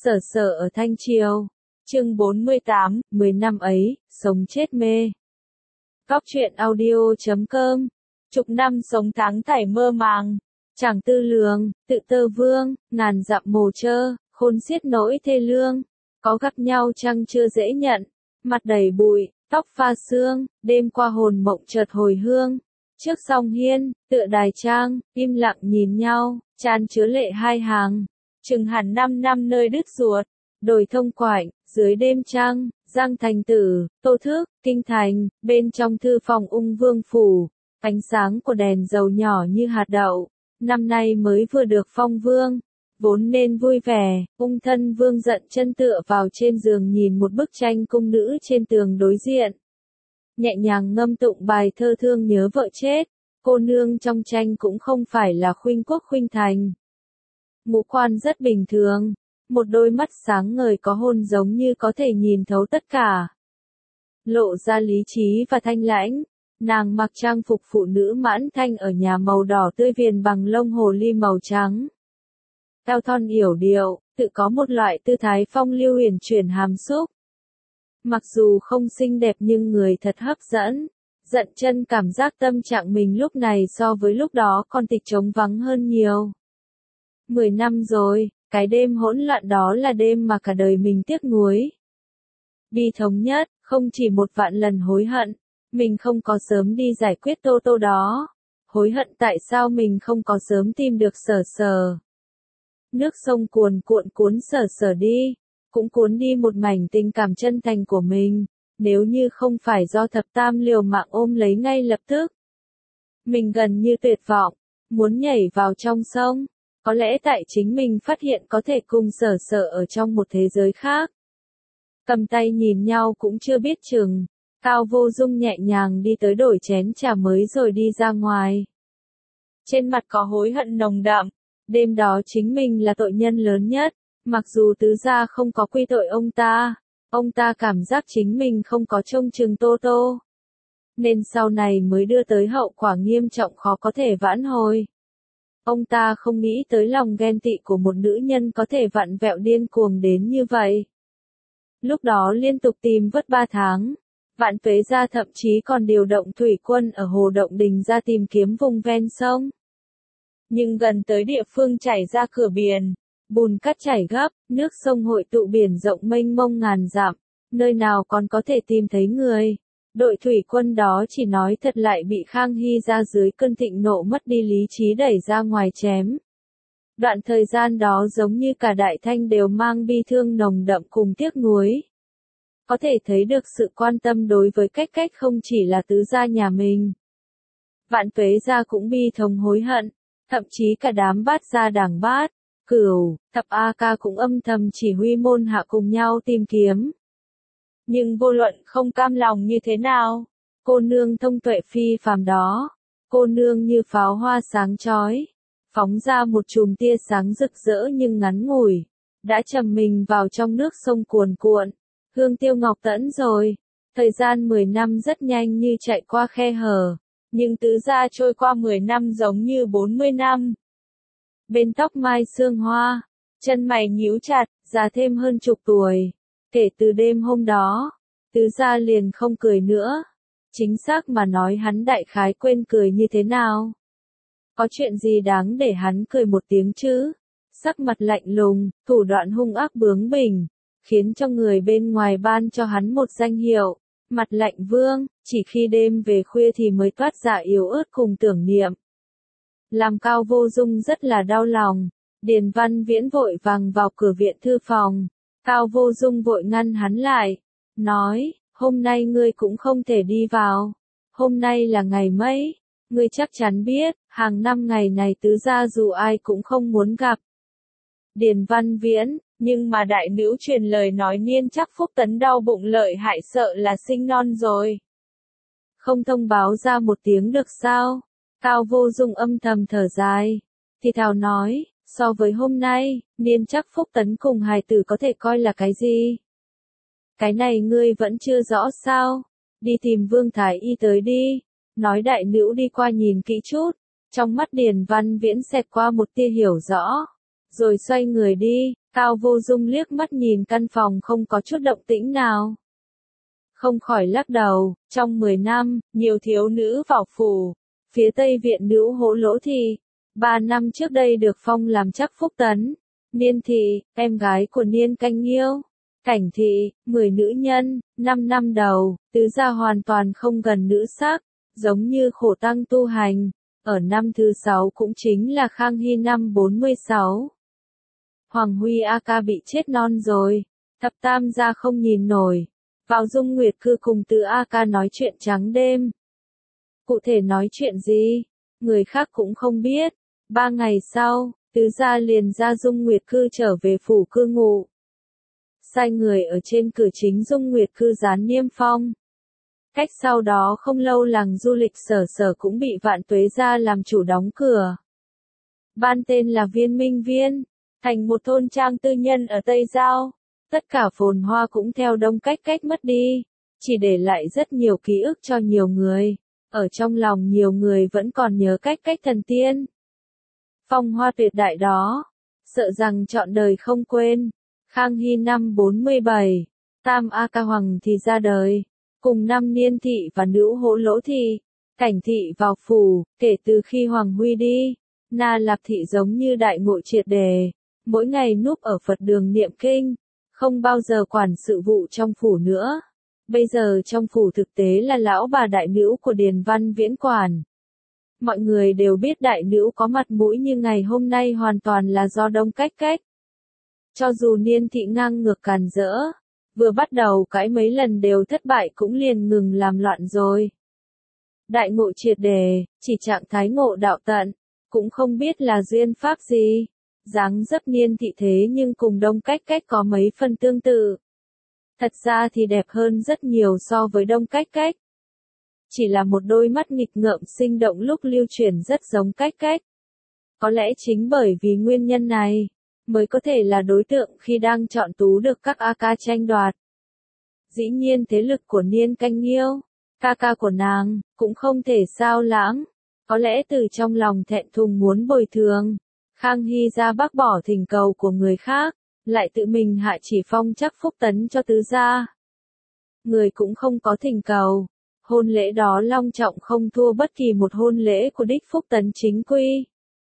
Sở Sở ở Thanh Triều. Chương 48, 10 năm ấy, sống chết mê. Góc truyện audio.com. Chục năm sống tháng thảy mơ màng. Chàng tư lường, tự tơ vương, ngàn dặm mồ trơ, khôn xiết nỗi thê lương. Có gặp nhau chăng chưa dễ nhận. Mặt đầy bụi, tóc pha sương, đêm qua hồn mộng chợt hồi hương. Trước song hiên, tựa đài trang, im lặng nhìn nhau, chan chứa lệ hai hàng. Chừng hẳn 5 năm nơi đứt ruột, đồi thông quạnh, dưới đêm trăng, Giang Thành Tử, Tô Thức, Kinh Thành, bên trong thư phòng ung vương phủ, ánh sáng của đèn dầu nhỏ như hạt đậu, năm nay mới vừa được phong vương, vốn nên vui vẻ, ung thân vương giận chân tựa vào trên giường nhìn một bức tranh cung nữ trên tường đối diện. Nhẹ nhàng ngâm tụng bài thơ thương nhớ vợ chết, cô nương trong tranh cũng không phải là Khuynh Quốc Khuynh Thành. Ngũ quan rất bình thường, một đôi mắt sáng ngời có hôn giống như có thể nhìn thấu tất cả. Lộ ra lý trí và thanh lãnh, nàng mặc trang phục phụ nữ mãn thanh ở nhà màu đỏ tươi viền bằng lông hồ ly màu trắng. Eo thon yểu điệu, tự có một loại tư thái phong lưu huyền chuyển hàm xúc. Mặc dù không xinh đẹp nhưng người thật hấp dẫn. Giận chân cảm giác tâm trạng mình lúc này so với lúc đó còn tịch trống vắng hơn nhiều. 10 năm rồi, cái đêm hỗn loạn đó là đêm mà cả đời mình tiếc nuối. Bi thống nhất, không chỉ một vạn lần hối hận, mình không có sớm đi giải quyết Tô Tô đó. Hối hận tại sao mình không có sớm tìm được Sở Sở. Nước sông cuồn cuộn cuốn Sở Sở đi, cũng cuốn đi một mảnh tình cảm chân thành của mình, nếu như không phải do thập tam liều mạng ôm lấy ngay lập tức. Mình gần như tuyệt vọng, muốn nhảy vào trong sông. Có lẽ tại chính mình phát hiện có thể cùng Sở Sở ở trong một thế giới khác. Cầm tay nhìn nhau cũng chưa biết chừng, Cao Vô Dung nhẹ nhàng đi tới đổi chén trà mới rồi đi ra ngoài. Trên mặt có hối hận nồng đậm, đêm đó chính mình là tội nhân lớn nhất, mặc dù tứ gia không có quy tội ông ta cảm giác chính mình không có trông chừng Tô Tô. Nên sau này mới đưa tới hậu quả nghiêm trọng khó có thể vãn hồi. Ông ta không nghĩ tới lòng ghen tị của một nữ nhân có thể vặn vẹo điên cuồng đến như vậy. Lúc đó liên tục tìm vất 3 tháng, Vạn Tuế gia thậm chí còn điều động thủy quân ở Hồ Động Đình ra tìm kiếm vùng ven sông. Nhưng gần tới địa phương chảy ra cửa biển, bùn cát chảy gấp, nước sông hội tụ biển rộng mênh mông ngàn dặm, nơi nào còn có thể tìm thấy người. Đội thủy quân đó chỉ nói thật lại bị Khang Hy ra dưới cơn thịnh nộ mất đi lý trí đẩy ra ngoài chém. Đoạn thời gian đó giống như cả Đại Thanh đều mang bi thương nồng đậm cùng tiếc nuối. Có thể thấy được sự quan tâm đối với cách không chỉ là tứ gia nhà mình. Vạn Tuế gia cũng bi thống hối hận, thậm chí cả đám Bát gia đảng Bát, Cửu, Thập A Ca cũng âm thầm chỉ huy môn hạ cùng nhau tìm kiếm. Nhưng vô luận không cam lòng như thế nào, cô nương thông tuệ phi phàm đó, cô nương như pháo hoa sáng chói, phóng ra một chùm tia sáng rực rỡ nhưng ngắn ngủi, đã trầm mình vào trong nước sông cuồn cuộn, hương tiêu ngọc tẫn rồi. Thời gian 10 năm rất nhanh như chạy qua khe hở, nhưng tứ gia trôi qua 10 năm giống như 40 năm. Bên tóc mai sương hoa, chân mày nhíu chặt, già thêm hơn chục tuổi. Kể từ đêm hôm đó, tứ gia liền không cười nữa. Chính xác mà nói hắn đại khái quên cười như thế nào. Có chuyện gì đáng để hắn cười một tiếng chứ? Sắc mặt lạnh lùng, thủ đoạn hung ác bướng bỉnh, khiến cho người bên ngoài ban cho hắn một danh hiệu, mặt lạnh vương, chỉ khi đêm về khuya thì mới toát ra yếu ớt cùng tưởng niệm. Làm Cao Vô Dung rất là đau lòng, Điền Văn Viễn vội vàng vào cửa viện thư phòng. Cao Vô Dung vội ngăn hắn lại, nói, hôm nay ngươi cũng không thể đi vào, hôm nay là ngày mấy, ngươi chắc chắn biết, hàng năm ngày này tứ gia dù ai cũng không muốn gặp. Điền Văn Viễn, nhưng mà đại nữ truyền lời nói Niên Chắc Phúc Tấn đau bụng lợi hại sợ là sinh non rồi. Không thông báo ra một tiếng được sao? Cao Vô Dung âm thầm thở dài, thì thào nói, so với hôm nay, Niên Chắc Phúc Tấn cùng hài tử có thể coi là cái gì? Cái này ngươi vẫn chưa rõ sao? Đi tìm Vương Thái Y tới đi. Nói đại nữ đi qua nhìn kỹ chút. Trong mắt Điền Văn Viễn xẹt qua một tia hiểu rõ. Rồi xoay người đi, Cao Vô Dung liếc mắt nhìn căn phòng không có chút động tĩnh nào. Không khỏi lắc đầu, trong 10 năm, nhiều thiếu nữ vào phủ. Phía Tây Viện nữ Hỗ Lỗ Thị, 3 năm trước đây được phong làm chắc phúc tấn. Niên Thị, em gái của Niên Canh Nghiêu. Cảnh Thị, 10 nữ nhân, 5 năm đầu, tứ gia hoàn toàn không gần nữ sắc, giống như khổ tăng tu hành. Ở năm thứ 6 cũng chính là Khang Hy năm 46. Hoàng Huy A Ca bị chết non rồi, thập tam gia không nhìn nổi. Vào Dung Nguyệt Cư cùng Từ A Ca nói chuyện trắng đêm. Cụ thể nói chuyện gì, người khác cũng không biết. 3 ngày sau, tứ gia liền ra Dung Nguyệt Cư trở về phủ cư ngụ. Sai người ở trên cửa chính Dung Nguyệt Cư dán niêm phong. Cách sau đó không lâu làng du lịch Sở Sở cũng bị Vạn Tuế gia làm chủ đóng cửa. Ban tên là Viên Minh Viên, thành một thôn trang tư nhân ở Tây Giao. Tất cả phồn hoa cũng theo Đông Cách Cách mất đi, chỉ để lại rất nhiều ký ức cho nhiều người. Ở trong lòng nhiều người vẫn còn nhớ Cách Cách thần tiên. Phong hoa tuyệt đại đó, sợ rằng trọn đời không quên. Khang Hy năm 47, Tam A Ca Hoàng thì ra đời, cùng năm Niên Thị và nữ Hỗ Lỗ Thị, Cảnh Thị vào phủ. Kể từ khi Hoàng Huy đi, Na Lạp Thị giống như đại ngộ triệt đề, mỗi ngày núp ở Phật đường niệm kinh, không bao giờ quản sự vụ trong phủ nữa. Bây giờ trong phủ thực tế là lão bà đại nữ của Điền Văn Viễn quản. Mọi người đều biết đại nữ có mặt mũi như ngày hôm nay hoàn toàn là do Đông Cách Cách. Cho dù Niên Thị ngang ngược càn rỡ, vừa bắt đầu cãi mấy lần đều thất bại cũng liền ngừng làm loạn rồi. Đại ngộ triệt đề, chỉ trạng thái ngộ đạo tận, cũng không biết là duyên pháp gì. Dáng dấp Niên Thị thế nhưng cùng Đông Cách Cách có mấy phần tương tự. Thật ra thì đẹp hơn rất nhiều so với Đông Cách Cách. Chỉ là một đôi mắt nghịch ngợm sinh động lúc lưu chuyển rất giống Cách Cách. Có lẽ chính bởi vì nguyên nhân này, mới có thể là đối tượng khi đang chọn tú được các A Ca tranh đoạt. Dĩ nhiên thế lực của Niên Canh Nghiêu, ca ca của nàng, cũng không thể sao lãng. Có lẽ từ trong lòng thẹn thùng muốn bồi thường, Khang Hy ra bác bỏ thỉnh cầu của người khác, lại tự mình hạ chỉ phong chắc phúc tấn cho tứ gia. Người cũng không có thỉnh cầu, hôn lễ đó long trọng không thua bất kỳ một hôn lễ của đích phúc tấn chính quy.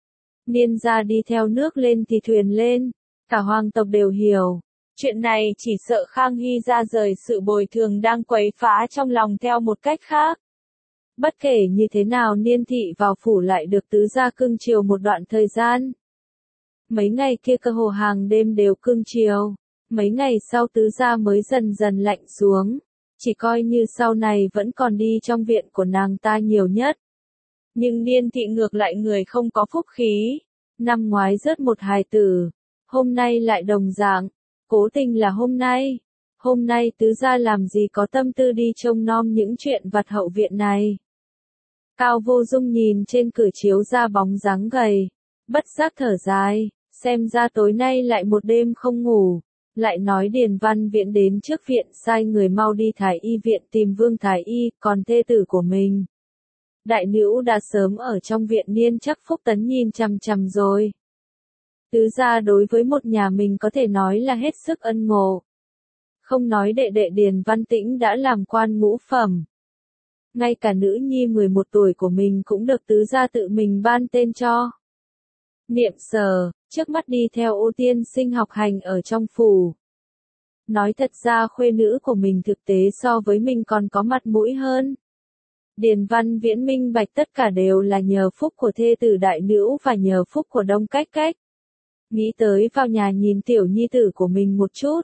Niên gia đi theo nước lên thì thuyền lên, cả hoàng tộc đều hiểu. Chuyện này chỉ sợ Khang Hy ra rời sự bồi thường đang quấy phá trong lòng theo một cách khác. Bất kể như thế nào Niên Thị vào phủ lại được tứ gia cưng chiều một đoạn thời gian. Mấy ngày kia cơ hồ hàng đêm đều cưng chiều, mấy ngày sau tứ gia mới dần dần lạnh xuống, chỉ coi như sau này vẫn còn đi trong viện của nàng ta nhiều nhất. Nhưng Niên Thị ngược lại người không có phúc khí, năm ngoái rớt một hài tử, hôm nay lại đồng dạng, cố tình là hôm nay tứ gia làm gì có tâm tư đi trông nom những chuyện vặt hậu viện này. Cao Vô Dung nhìn trên cửa chiếu ra bóng dáng gầy, bất giác thở dài, xem ra tối nay lại một đêm không ngủ, lại nói Điền Văn Viễn đến trước viện sai người mau đi Thái Y viện tìm Vương Thái Y, còn thê tử của mình. Đại nữ đã sớm ở trong viện Niên chắc phúc tấn nhìn chằm chằm rồi. Tứ gia đối với một nhà mình có thể nói là hết sức ân ngộ. Không nói đệ đệ Điền Văn Tĩnh đã làm quan ngũ phẩm. Ngay cả nữ nhi 11 tuổi của mình cũng được tứ gia tự mình ban tên cho. Niệm Sở, trước mắt đi theo Ô Tiên Sinh học hành ở trong phủ. Nói thật ra khuê nữ của mình thực tế so với mình còn có mặt mũi hơn. Điền Văn Viễn minh bạch tất cả đều là nhờ phúc của thê tử đại nữ và nhờ phúc của Đông Cách Cách. Nghĩ tới vào nhà nhìn tiểu nhi tử của mình một chút.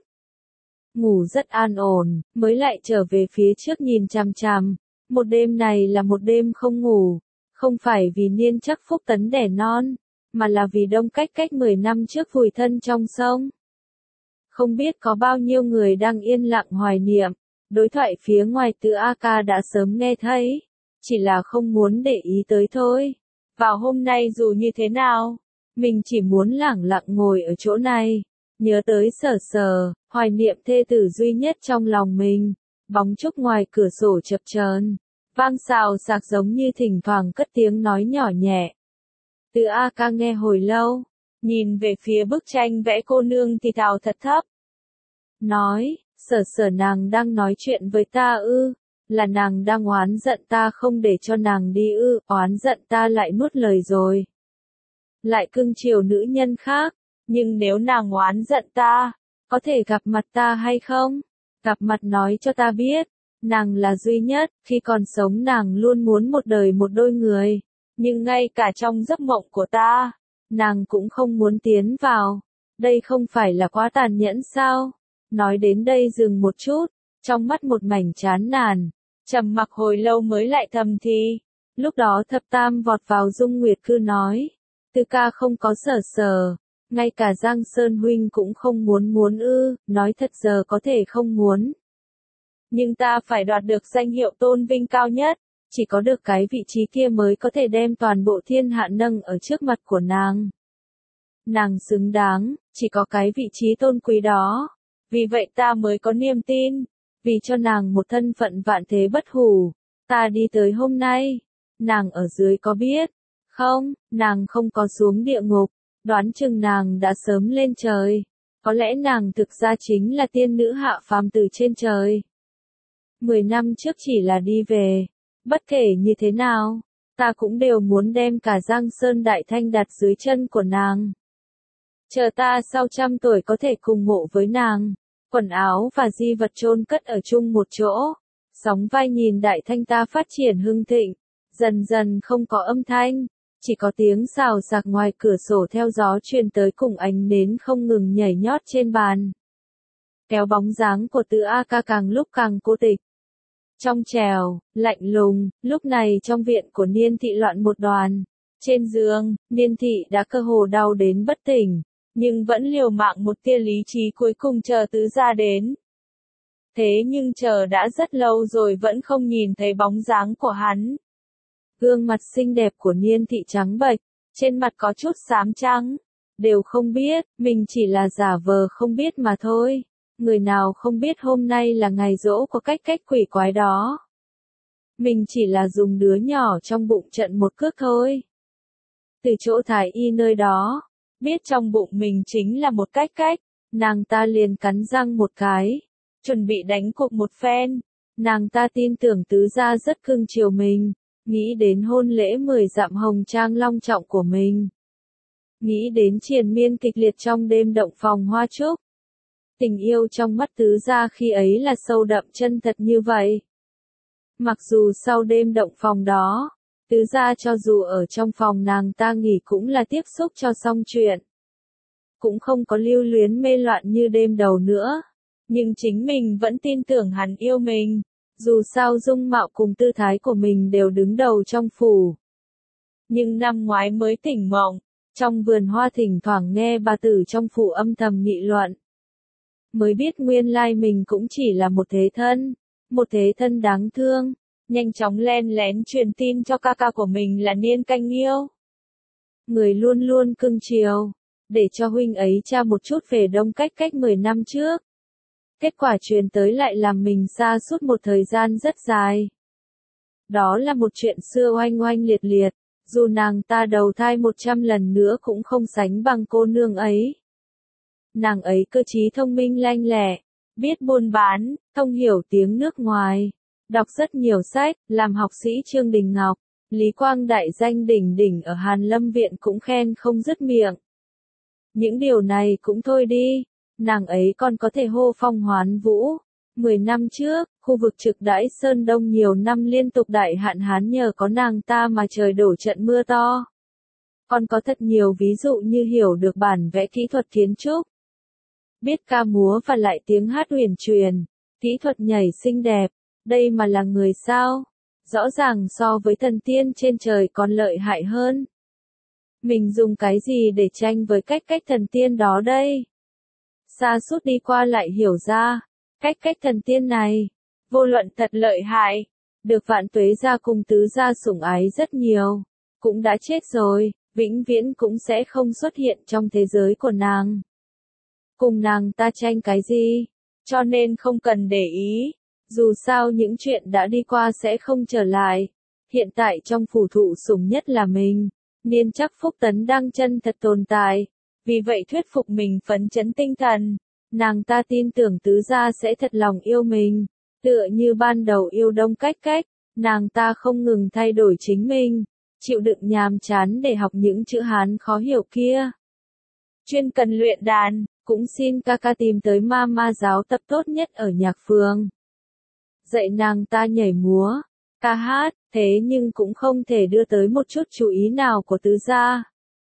Ngủ rất an ổn, mới lại trở về phía trước nhìn chằm chằm. Một đêm này là một đêm không ngủ, không phải vì Niên chắc phúc tấn đẻ non, mà là vì Đông Cách Cách 10 năm trước vùi thân trong sông. Không biết có bao nhiêu người đang yên lặng hoài niệm, đối thoại phía ngoài Từ A Ca đã sớm nghe thấy, chỉ là không muốn để ý tới thôi. Vào hôm nay dù như thế nào, mình chỉ muốn lẳng lặng ngồi ở chỗ này, nhớ tới Sở Sở, hoài niệm thê tử duy nhất trong lòng mình. Bóng trúc ngoài cửa sổ chập chờn, vang xào xạc giống như thỉnh thoảng cất tiếng nói nhỏ nhẹ. Từ A Ca nghe hồi lâu, nhìn về phía bức tranh vẽ cô nương thì thào thật thấp. Nói, Sở nàng đang nói chuyện với ta ư, là nàng đang oán giận ta không để cho nàng đi ư, oán giận ta lại nuốt lời rồi. Lại cưng chiều nữ nhân khác, nhưng nếu nàng oán giận ta, có thể gặp mặt ta hay không? Gặp mặt nói cho ta biết, nàng là duy nhất, khi còn sống nàng luôn muốn một đời một đôi người, nhưng ngay cả trong giấc mộng của ta, nàng cũng không muốn tiến vào. Đây không phải là quá tàn nhẫn sao? Nói đến đây dừng một chút, trong mắt một mảnh chán nản, trầm mặc hồi lâu mới lại thầm thì. Lúc đó Thập Tam vọt vào Dung Nguyệt Cư nói, Tư ca không có Sở, ngay cả Giang Sơn huynh cũng không muốn ư, nói thật giờ có thể không muốn. Nhưng ta phải đoạt được danh hiệu tôn vinh cao nhất, chỉ có được cái vị trí kia mới có thể đem toàn bộ thiên hạ nâng ở trước mặt của nàng. Nàng xứng đáng, chỉ có cái vị trí tôn quý đó. Vì vậy ta mới có niềm tin, vì cho nàng một thân phận vạn thế bất hủ. Ta đi tới hôm nay, nàng ở dưới có biết? Không, nàng không có xuống địa ngục, đoán chừng nàng đã sớm lên trời. Có lẽ nàng thực ra chính là tiên nữ hạ phàm từ trên trời. 10 năm trước chỉ là đi về, bất kể như thế nào, ta cũng đều muốn đem cả Giang Sơn Đại Thanh đặt dưới chân của nàng. Chờ ta sau 100 tuổi có thể cùng ngộ với nàng, quần áo và di vật chôn cất ở chung một chỗ, sóng vai nhìn Đại Thanh ta phát triển hưng thịnh, dần dần không có âm thanh, chỉ có tiếng xào xạc ngoài cửa sổ theo gió truyền tới cùng ánh nến không ngừng nhảy nhót trên bàn. Kéo bóng dáng của Từ A Ca càng lúc càng cô tịch. Trong trèo, lạnh lùng, lúc này trong viện của Niên Thị loạn một đoàn. Trên giường, Niên Thị đã cơ hồ đau đến bất tỉnh, nhưng vẫn liều mạng một tia lý trí cuối cùng chờ Tứ gia đến. Thế nhưng chờ đã rất lâu rồi vẫn không nhìn thấy bóng dáng của hắn. Gương mặt xinh đẹp của Niên Thị trắng bệch, trên mặt có chút xám trắng. Đều không biết, mình chỉ là giả vờ không biết mà thôi. Người nào không biết hôm nay là ngày giỗ của cách quỷ quái đó. Mình chỉ là dùng đứa nhỏ trong bụng trận một cước thôi. Từ chỗ thái y nơi đó, biết trong bụng mình chính là một cách, nàng ta liền cắn răng một cái, chuẩn bị đánh cuộc một phen. Nàng ta tin tưởng Tứ gia rất cưng chiều mình, nghĩ đến hôn lễ 10 dặm hồng trang long trọng của mình. Nghĩ đến triền miên kịch liệt trong đêm động phòng hoa trúc. Tình yêu trong mắt Tứ gia khi ấy là sâu đậm chân thật như vậy. Mặc dù sau đêm động phòng đó, Tứ gia cho dù ở trong phòng nàng ta nghỉ cũng là tiếp xúc cho xong chuyện. Cũng không có lưu luyến mê loạn như đêm đầu nữa. Nhưng chính mình vẫn tin tưởng hắn yêu mình. Dù sao dung mạo cùng tư thái của mình đều đứng đầu trong phủ. Nhưng năm ngoái mới tỉnh mộng, trong vườn hoa thỉnh thoảng nghe bà tử trong phủ âm thầm nghị luận. Mới biết nguyên lai mình cũng chỉ là một thế thân đáng thương, nhanh chóng len lén truyền tin cho ca ca của mình là Niên Canh yêu. Người luôn luôn cưng chiều, để cho huynh ấy tra một chút về Đông cách 10 năm trước. Kết quả truyền tới lại làm mình xa suốt một thời gian rất dài. Đó là một chuyện xưa oanh oanh liệt liệt, dù nàng ta đầu thai 100 lần nữa cũng không sánh bằng cô nương ấy. Nàng ấy cơ trí thông minh lanh lẹ, biết buôn bán, thông hiểu tiếng nước ngoài, đọc rất nhiều sách, làm học sĩ Trương Đình Ngọc, Lý Quang đại danh đỉnh đỉnh ở Hàn Lâm Viện cũng khen không dứt miệng. Những điều này cũng thôi đi, nàng ấy còn có thể hô phong hoán vũ. 10 năm trước, khu vực Trực Đãi Sơn Đông nhiều năm liên tục đại hạn hán nhờ có nàng ta mà trời đổ trận mưa to. Còn có thật nhiều ví dụ như hiểu được bản vẽ kỹ thuật kiến trúc, biết ca múa và lại tiếng hát huyền truyền, kỹ thuật nhảy xinh đẹp, đây mà là người sao? Rõ ràng so với thần tiên trên trời còn lợi hại hơn. Mình dùng cái gì để tranh với cách thần tiên đó đây? Sa sút đi qua lại hiểu ra, cách thần tiên này, vô luận thật lợi hại, được Vạn Tuế gia cùng Tứ gia sủng ái rất nhiều, cũng đã chết rồi, vĩnh viễn cũng sẽ không xuất hiện trong thế giới của nàng. Cùng nàng ta tranh cái gì? Cho nên không cần để ý, dù sao những chuyện đã đi qua sẽ không trở lại. Hiện tại trong phủ thụ sủng nhất là mình, Niên Chắc Phúc Tấn đang chân thật tồn tại, vì vậy thuyết phục mình phấn chấn tinh thần. Nàng ta tin tưởng tứ gia sẽ thật lòng yêu mình, tựa như ban đầu yêu Đông Cách Cách, nàng ta không ngừng thay đổi chính mình, chịu đựng nhàm chán để học những chữ Hán khó hiểu kia. Chuyên cần luyện đàn, cũng xin ca ca tìm tới mama giáo tập tốt nhất ở nhạc phường. Dạy nàng ta nhảy múa, ca hát, thế nhưng cũng không thể đưa tới một chút chú ý nào của tứ gia.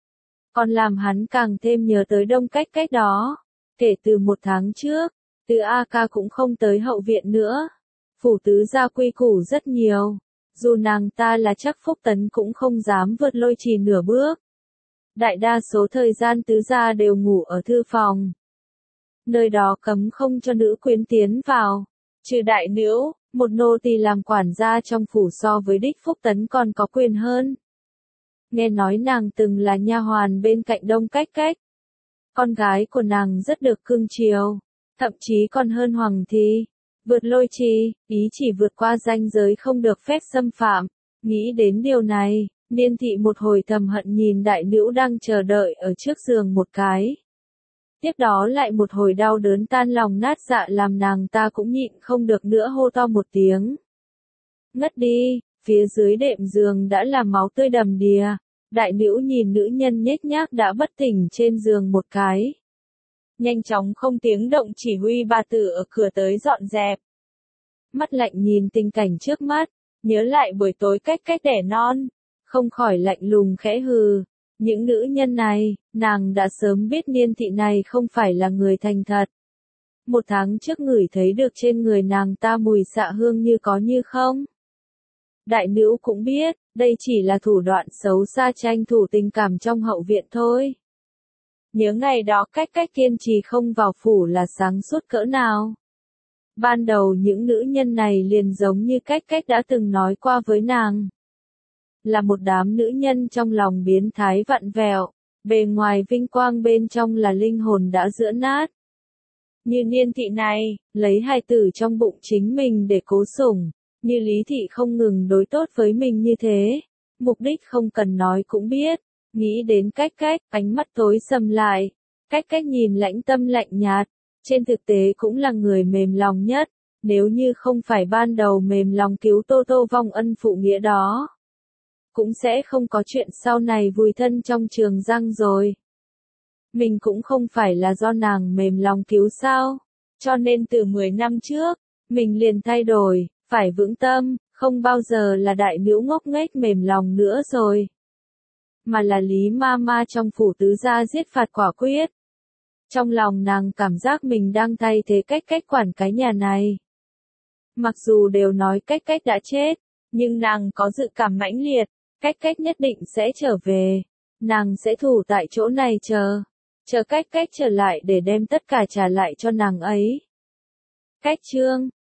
Còn làm hắn càng thêm nhớ tới Đông Cách Cách đó. Kể từ 1 tháng trước, Từ A ca cũng không tới hậu viện nữa. Phủ tứ gia quy củ rất nhiều. Dù nàng ta là chắc Phúc Tấn cũng không dám vượt Lôi Trì nửa bước. Đại đa số thời gian tứ gia đều ngủ ở thư phòng. Nơi đó cấm không cho nữ quyến tiến vào. Trừ đại nữ, một nô tỳ làm quản gia trong phủ so với đích Phúc Tấn còn có quyền hơn. Nghe nói nàng từng là nha hoàn bên cạnh Đông Cách Cách. Con gái của nàng rất được cưng chiều, thậm chí còn hơn Hoàng Thị. Vượt Lôi Trì, ý chỉ vượt qua ranh giới không được phép xâm phạm. Nghĩ đến điều này, Niên Thị một hồi thầm hận nhìn đại nữ đang chờ đợi ở trước giường một cái. Tiếp đó lại một hồi đau đớn tan lòng nát dạ làm nàng ta cũng nhịn không được nữa hô to một tiếng. Ngất đi, phía dưới đệm giường đã là máu tươi đầm đìa. Đại nữ nhìn nữ nhân nhếch nhác đã bất tỉnh trên giường một cái. Nhanh chóng không tiếng động chỉ huy bà tử ở cửa tới dọn dẹp. Mắt lạnh nhìn tình cảnh trước mắt, nhớ lại buổi tối Cách Cách đẻ non, không khỏi lạnh lùng khẽ hừ. Những nữ nhân này, nàng đã sớm biết Niên Thị này không phải là người thành thật. 1 tháng trước ngửi thấy được trên người nàng ta mùi xạ hương như có như không. Đại nữ cũng biết, đây chỉ là thủ đoạn xấu xa tranh thủ tình cảm trong hậu viện thôi. Nhớ ngày đó Cách Cách kiên trì không vào phủ là sáng suốt cỡ nào. Ban đầu những nữ nhân này liền giống như Cách Cách đã từng nói qua với nàng. Là một đám nữ nhân trong lòng biến thái vặn vẹo, bề ngoài vinh quang bên trong là linh hồn đã giữa nát. Như Niên Thị này, lấy hài tử trong bụng chính mình để cố sủng. Như Lý Thị không ngừng đối tốt với mình như thế, mục đích không cần nói cũng biết, nghĩ đến Cách Cách, ánh mắt tối sầm lại, Cách Cách nhìn lãnh tâm lạnh nhạt, trên thực tế cũng là người mềm lòng nhất, nếu như không phải ban đầu mềm lòng cứu Tô Tô vong ân phụ nghĩa đó, cũng sẽ không có chuyện sau này vùi thân trong trường giang rồi. Mình cũng không phải là do nàng mềm lòng cứu sao, cho nên từ 10 năm trước, mình liền thay đổi. Phải vững tâm, không bao giờ là đại nữ ngốc nghếch mềm lòng nữa rồi. Mà là Lý Mama trong phủ tứ gia giết phạt quả quyết. Trong lòng nàng cảm giác mình đang thay thế Cách Cách quản cái nhà này. Mặc dù đều nói Cách Cách đã chết, nhưng nàng có dự cảm mãnh liệt, Cách Cách nhất định sẽ trở về. Nàng sẽ thủ tại chỗ này chờ Cách Cách trở lại để đem tất cả trả lại cho nàng ấy. Cách chương